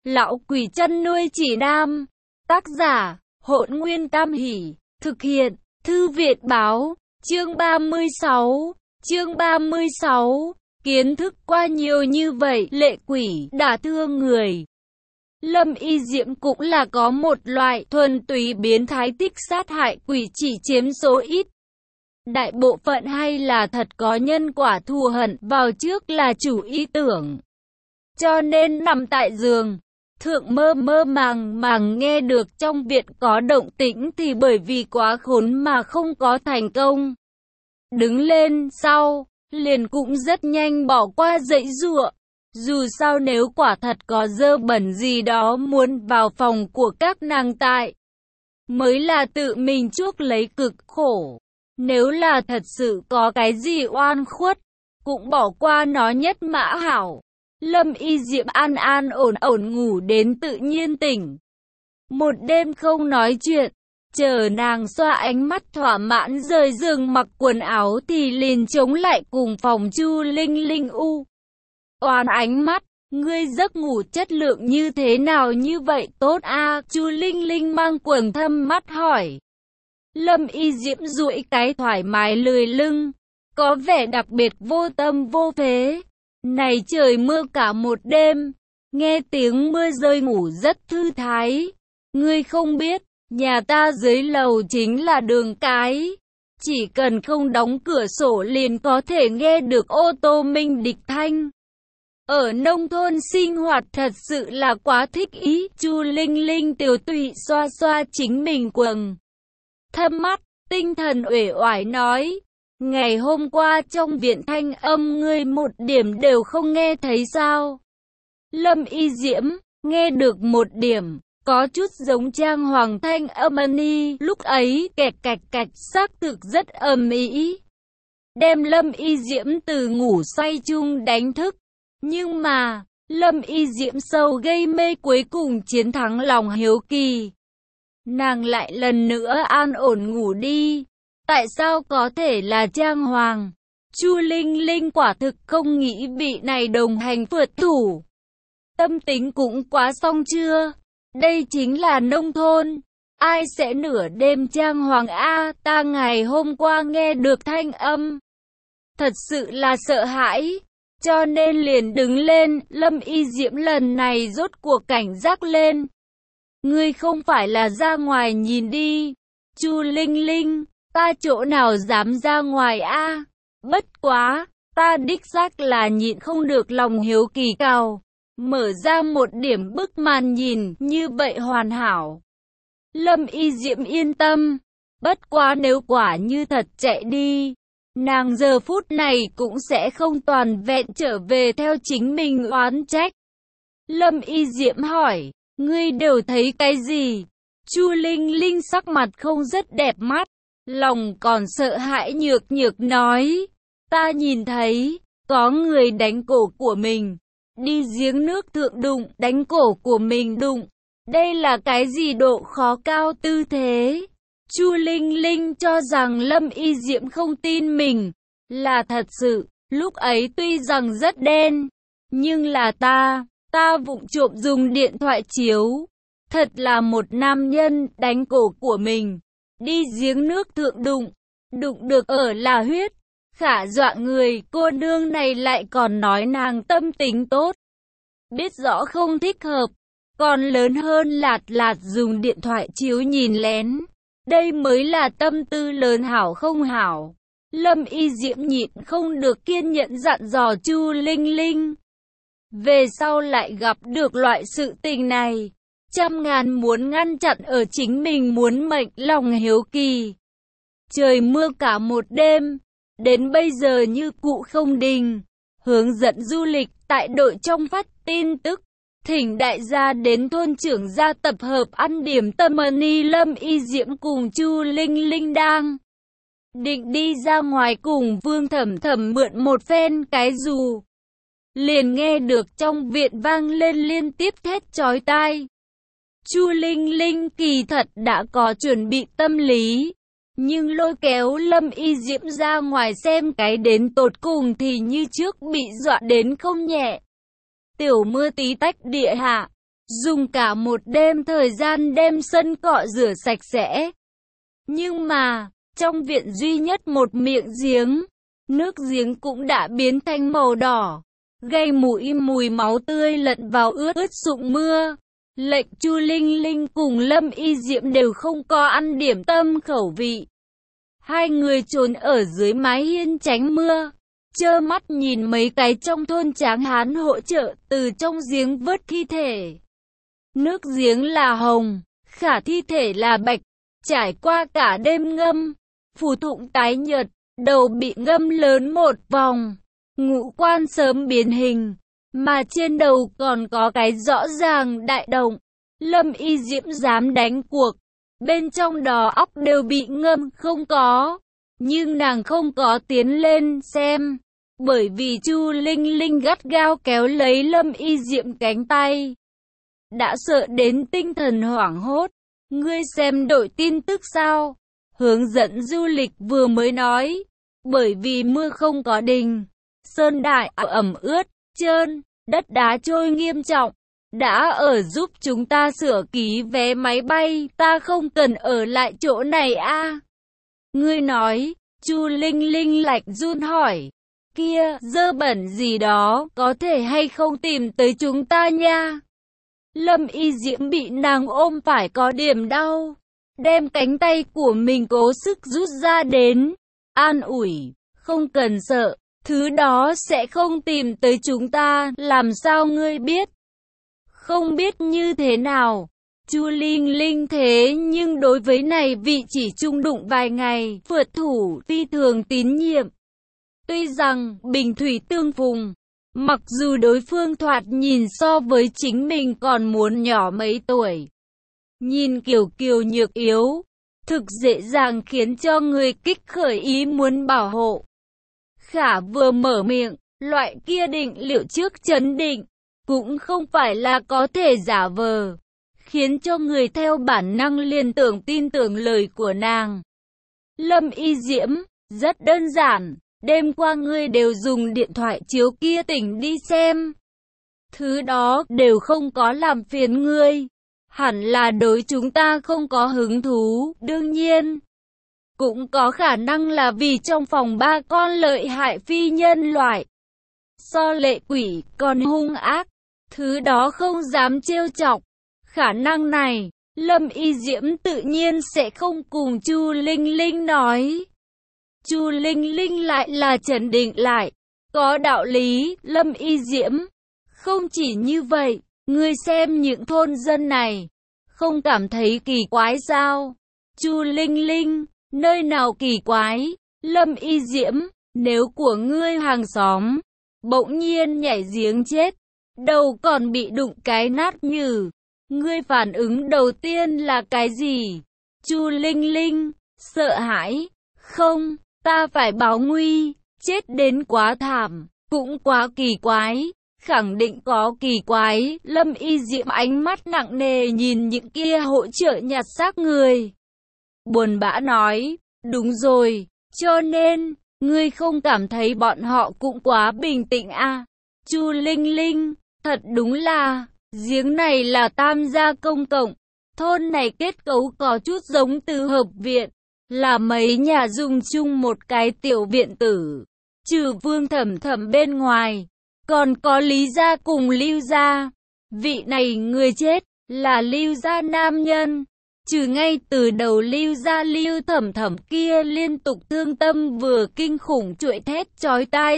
Lão quỷ chăn nuôi chỉ nam. Tác giả, Hỗn Nguyên Tam Hỷ. Thực hiện, Thư viện báo. Chương 36. Chương 36. Kiến thức qua nhiều như vậy, lệ quỷ, đả thương người. Lâm Y Diễm cũng là có một loại thuần túy biến thái thích sát hại quỷ, chỉ chiếm số ít. Đại bộ phận hay là thật có nhân quả thù hận vào trước là chủ ý tưởng. Cho nên nằm tại giường thượng mơ mơ màng màng nghe được trong viện có động tĩnh thì bởi vì quá khốn mà không có thành công. Đứng lên sau, liền cũng rất nhanh bỏ qua dãy giụa. Dù sao nếu quả thật có dơ bẩn gì đó muốn vào phòng của các nàng tại, mới là tự mình chuốc lấy cực khổ. Nếu là thật sự có cái gì oan khuất, cũng bỏ qua nó nhất mã hảo. Lâm Y Diễm an an ổn ổn ngủ đến tự nhiên tỉnh. Một đêm không nói chuyện, chờ nàng xoa ánh mắt thỏa mãn rời giường mặc quần áo thì liền chống lại cùng phòng Chu Linh Linh oan ánh mắt, ngươi giấc ngủ chất lượng như thế nào như vậy tốt a? Chu Linh Linh mang quầng thâm mắt hỏi. Lâm Y Diễm duỗi cái thoải mái lười lưng, có vẻ đặc biệt vô tâm vô phế. Này trời mưa cả một đêm, nghe tiếng mưa rơi ngủ rất thư thái. Ngươi không biết, nhà ta dưới lầu chính là đường cái. Chỉ cần không đóng cửa sổ liền có thể nghe được ô tô minh địch thanh. Ở nông thôn sinh hoạt thật sự là quá thích ý. Chu Linh Linh tiểu tụy xoa xoa chính mình quầng thâm mắt, tinh thần uể oải nói. Ngày hôm qua trong viện thanh âm ngươi một điểm đều không nghe thấy sao? Lâm Y Diễm, nghe được một điểm, có chút giống Trang Hoàng thanh âm ni, lúc ấy kẹt cạch cạch xác thực rất ầm ĩ. Đem Lâm Y Diễm từ ngủ say chung đánh thức. Nhưng mà, Lâm Y Diễm sâu gây mê cuối cùng chiến thắng lòng hiếu kỳ. Nàng lại lần nữa an ổn ngủ đi. Tại sao có thể là Trang Hoàng? Chu Linh Linh quả thực không nghĩ bị này đồng hành phượt thủ. Tâm tính cũng quá xong chưa? Đây chính là nông thôn. Ai sẽ nửa đêm Trang Hoàng a? Ta ngày hôm qua nghe được thanh âm. Thật sự là sợ hãi. Cho nên liền đứng lên, Lâm Y Diễm lần này rốt cuộc cảnh giác lên. Ngươi không phải là ra ngoài nhìn đi. Chu Linh Linh, ta chỗ nào dám ra ngoài a? Bất quá, ta đích xác là nhịn không được lòng hiếu kỳ cao. Mở ra một điểm bức màn nhìn, như vậy hoàn hảo. Lâm Y Diễm yên tâm. Bất quá nếu quả như thật chạy đi, nàng giờ phút này cũng sẽ không toàn vẹn trở về theo chính mình oán trách. Lâm Y Diễm hỏi, ngươi đều thấy cái gì? Chu Linh Linh sắc mặt không rất đẹp mắt, lòng còn sợ hãi nhược nhược nói, ta nhìn thấy, có người đánh cổ của mình, đi giếng nước thượng đụng, đánh cổ của mình đụng. Đây là cái gì độ khó cao tư thế? Chu Linh Linh cho rằng Lâm Y Diễm không tin mình, là thật sự, lúc ấy tuy rằng rất đen, nhưng là ta vụng trộm dùng điện thoại chiếu. Thật là một nam nhân đánh cổ của mình, đi giếng nước thượng đụng được ở là huyết. Khả dọa người, cô nương này lại còn nói nàng tâm tính tốt. Biết rõ không thích hợp, còn lớn hơn lạt dùng điện thoại chiếu nhìn lén. Đây mới là tâm tư lớn hảo không hảo. Lâm Y Diễm nhịn không được kiên nhẫn dặn dò Chu Linh Linh. Về sau lại gặp được loại sự tình này, trăm ngàn muốn ngăn chặn ở chính mình muốn mệnh lòng hiếu kỳ. Trời mưa cả một đêm, đến bây giờ như cũ không đình. Hướng dẫn du lịch tại đội trong phát tin tức, thỉnh đại gia đến thôn trưởng gia tập hợp ăn điểm tâm. Lâm Y Diễm cùng Chu Linh Linh đang định đi ra ngoài cùng Vương Thẩm Thẩm mượn một phen cái dù, liền nghe được trong viện vang lên liên tiếp thét chói tai. Chu Linh Linh kỳ thật đã có chuẩn bị tâm lý, nhưng lôi kéo Lâm Y Diễm ra ngoài xem cái đến tột cùng thì như trước bị dọa đến không nhẹ. Tiểu mưa tí tách địa hạ, dùng cả một đêm thời gian đem sân cọ rửa sạch sẽ. Nhưng mà, trong viện duy nhất một miệng giếng, nước giếng cũng đã biến thành màu đỏ, gây mùi máu tươi lẫn vào ướt sũng mưa. Lệnh Chu Linh Linh cùng Lâm Y Diễm đều không có ăn điểm tâm khẩu vị. Hai người trốn ở dưới mái hiên tránh mưa, trơ mắt nhìn mấy cái trong thôn tráng hán hỗ trợ từ trong giếng vớt thi thể. Nước giếng là hồng, khả thi thể là bạch, trải qua cả đêm ngâm, phù thụng tái nhợt, đầu bị ngâm lớn một vòng, ngũ quan sớm biến hình, mà trên đầu còn có cái rõ ràng đại động. Lâm Y Diễm dám đánh cuộc, bên trong đó óc đều bị ngâm không có, nhưng nàng không có tiến lên xem, bởi vì Chu Linh Linh gắt gao kéo lấy Lâm Y Diễm cánh tay. Đã sợ đến tinh thần hoảng hốt. Ngươi xem đội tin tức sao? Hướng dẫn du lịch vừa mới nói, bởi vì mưa không có đình, sơn đại ẩm ướt, trơn, đất đá trôi nghiêm trọng, đã ở giúp chúng ta sửa ký vé máy bay, ta không cần ở lại chỗ này a. Ngươi nói, Chu Linh Linh lạnh run hỏi, kia, dơ bẩn gì đó, có thể hay không tìm tới chúng ta nha? Lâm Y Diễm bị nàng ôm phải có điểm đau, đem cánh tay của mình cố sức rút ra đến, an ủi, không cần sợ, thứ đó sẽ không tìm tới chúng ta, làm sao ngươi biết? Không biết như thế nào, Chu Linh Linh thế nhưng đối với này vị chỉ chung đụng vài ngày, phượt thủ phi thường tín nhiệm. Tuy rằng, bình thủy tương phùng, mặc dù đối phương thoạt nhìn so với chính mình còn muốn nhỏ mấy tuổi, nhìn kiều kiều nhược yếu, thực dễ dàng khiến cho người kích khởi ý muốn bảo hộ. Khả vừa mở miệng, loại kia định liệu trước chấn định, cũng không phải là có thể giả vờ, khiến cho người theo bản năng liên tưởng tin tưởng lời của nàng. Lâm Y Diễm, rất đơn giản. Đêm qua ngươi đều dùng điện thoại chiếu kia tỉnh đi xem. Thứ đó đều không có làm phiền ngươi. Hẳn là đối chúng ta không có hứng thú, đương nhiên. Cũng có khả năng là vì trong phòng ba con lợi hại phi nhân loại. So lệ quỷ còn hung ác. Thứ đó không dám trêu chọc. Khả năng này, Lâm Y Diễm tự nhiên sẽ không cùng Chu Linh Linh nói. Chu Linh Linh lại là trấn định lại, có đạo lý, Lâm Y Diễm. Không chỉ như vậy, ngươi xem những thôn dân này, không cảm thấy kỳ quái sao? Chu Linh Linh, nơi nào kỳ quái? Lâm Y Diễm, nếu của ngươi hàng xóm, bỗng nhiên nhảy giếng chết, đầu còn bị đụng cái nát nhừ, ngươi phản ứng đầu tiên là cái gì? Chu Linh Linh, sợ hãi, không. Ta phải báo nguy, chết đến quá thảm, cũng quá kỳ quái, khẳng định có kỳ quái. Lâm Y Diễm ánh mắt nặng nề nhìn những kia hỗ trợ nhặt xác người. Buồn bã nói, đúng rồi, cho nên, ngươi không cảm thấy bọn họ cũng quá bình tĩnh à? Chu Linh Linh, thật đúng là, giếng này là tam gia công cộng, thôn này kết cấu có chút giống từ hợp viện. Là mấy nhà dùng chung một cái tiểu viện tử, trừ Vương Thẩm Thẩm bên ngoài, còn có Lý gia cùng Lưu gia. Vị này người chết là Lưu gia nam nhân, trừ ngay từ đầu Lưu gia Lưu Thẩm Thẩm kia liên tục thương tâm vừa kinh khủng chuỗi thét chói tai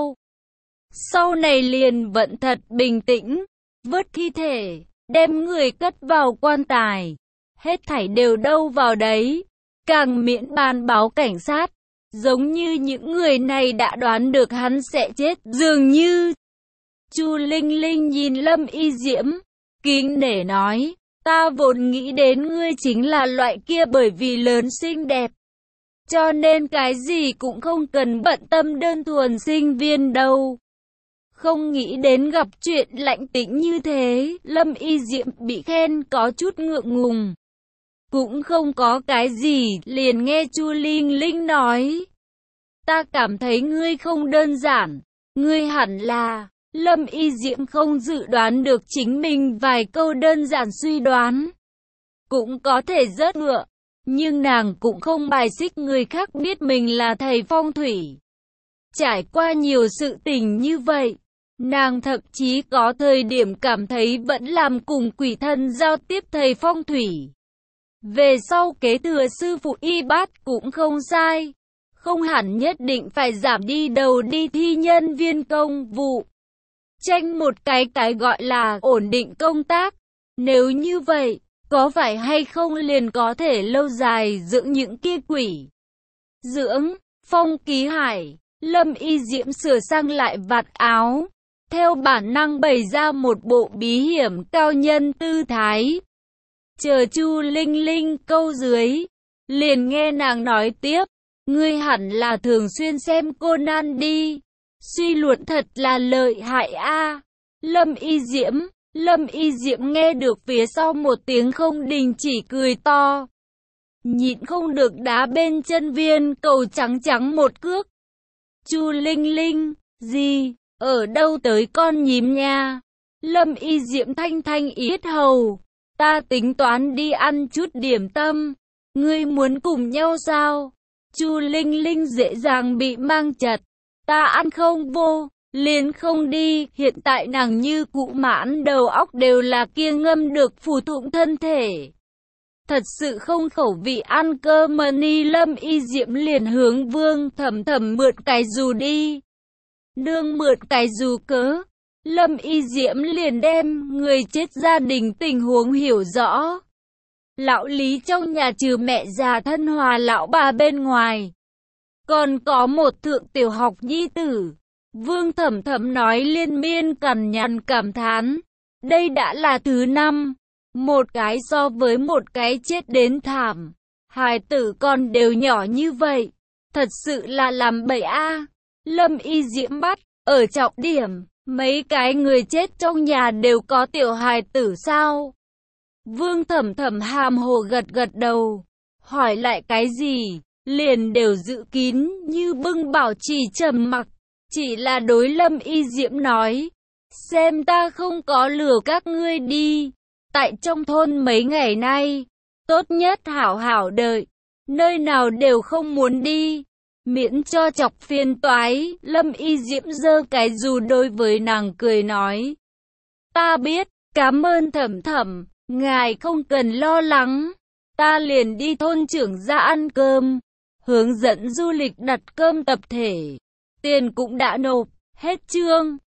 sau này liền vẫn thật bình tĩnh, vớt thi thể, đem người cất vào quan tài, hết thảy đều đâu vào đấy. Càng miễn bàn báo cảnh sát, giống như những người này đã đoán được hắn sẽ chết, dường như. Chu Linh Linh nhìn Lâm Y Diễm, kính nể nói, ta vốn nghĩ đến ngươi chính là loại kia bởi vì lớn xinh đẹp, cho nên cái gì cũng không cần bận tâm đơn thuần sinh viên đâu. Không nghĩ đến gặp chuyện lạnh tĩnh như thế, Lâm Y Diễm bị khen có chút ngượng ngùng. Cũng không có cái gì, liền nghe Chu Linh Linh nói. Ta cảm thấy ngươi không đơn giản, ngươi hẳn là Lâm Y Diễm không dự đoán được chính mình vài câu đơn giản suy đoán. Cũng có thể rớt ngựa, nhưng nàng cũng không bài xích người khác biết mình là thầy phong thủy. Trải qua nhiều sự tình như vậy, nàng thậm chí có thời điểm cảm thấy vẫn làm cùng quỷ thần giao tiếp thầy phong thủy. Về sau kế thừa sư phụ y bát cũng không sai. Không hẳn nhất định phải giảm đi đầu đi thi nhân viên công vụ. Tranh một cái gọi là ổn định công tác. Nếu như vậy, có phải hay không liền có thể lâu dài dưỡng những kia quỷ. Dưỡng, Phong Ký Hải, Lâm Y Diễm sửa sang lại vạt áo. Theo bản năng bày ra một bộ bí hiểm cao nhân tư thái. Chờ Chu Linh Linh câu dưới, liền nghe nàng nói tiếp. Ngươi hẳn là thường xuyên xem Conan đi. Suy luận thật là lợi hại a. Lâm Y Diễm nghe được phía sau một tiếng không đình chỉ cười to. Nhịn không được đá bên chân viên cầu trắng trắng một cước. Chu Linh Linh, gì, ở đâu tới con nhím nha. Lâm Y Diễm thanh thanh yết hầu. Ta tính toán đi ăn chút điểm tâm. Ngươi muốn cùng nhau sao? Chu Linh Linh dễ dàng bị mang chặt. Ta ăn không vô, liền không đi. Hiện tại nàng như cụ mãn đầu óc đều là kia ngâm được phủ thụng thân thể. Thật sự không khẩu vị ăn cơm mà ni. Lâm Y Diễm liền hướng Vương Thẩm Thẩm mượn cái dù đi. Nương mượn cái dù cớ. Lâm Y Diễm liền đem người chết gia đình tình huống hiểu rõ. Lão Lý trong nhà trừ mẹ già thân hòa lão bà bên ngoài, còn có một thượng tiểu học nhi tử. Vương Thẩm Thẩm nói liên miên cằn nhằn cảm thán. Đây đã là thứ 5. Một cái so với một cái chết đến thảm. Hài tử con đều nhỏ như vậy. Thật sự là làm bậy a. Lâm Y Diễm bắt, ở trọng điểm, mấy cái người chết trong nhà đều có tiểu hài tử sao? Vương Thẩm Thẩm hàm hồ gật gật đầu. Hỏi lại cái gì, liền đều giữ kín như bưng bảo trì trầm mặc. Chỉ là đối Lâm Y Diễm nói. Xem ta không có lừa các ngươi đi. Tại trong thôn mấy ngày nay, tốt nhất hảo hảo đợi. Nơi nào đều không muốn đi, miễn cho chọc phiền toái. Lâm Y Diễm giơ cái dù đối với nàng cười nói. Ta biết, cảm ơn Thẩm Thẩm, ngài không cần lo lắng. Ta liền đi thôn trưởng ra ăn cơm, hướng dẫn du lịch đặt cơm tập thể. Tiền cũng đã nộp, hết chương.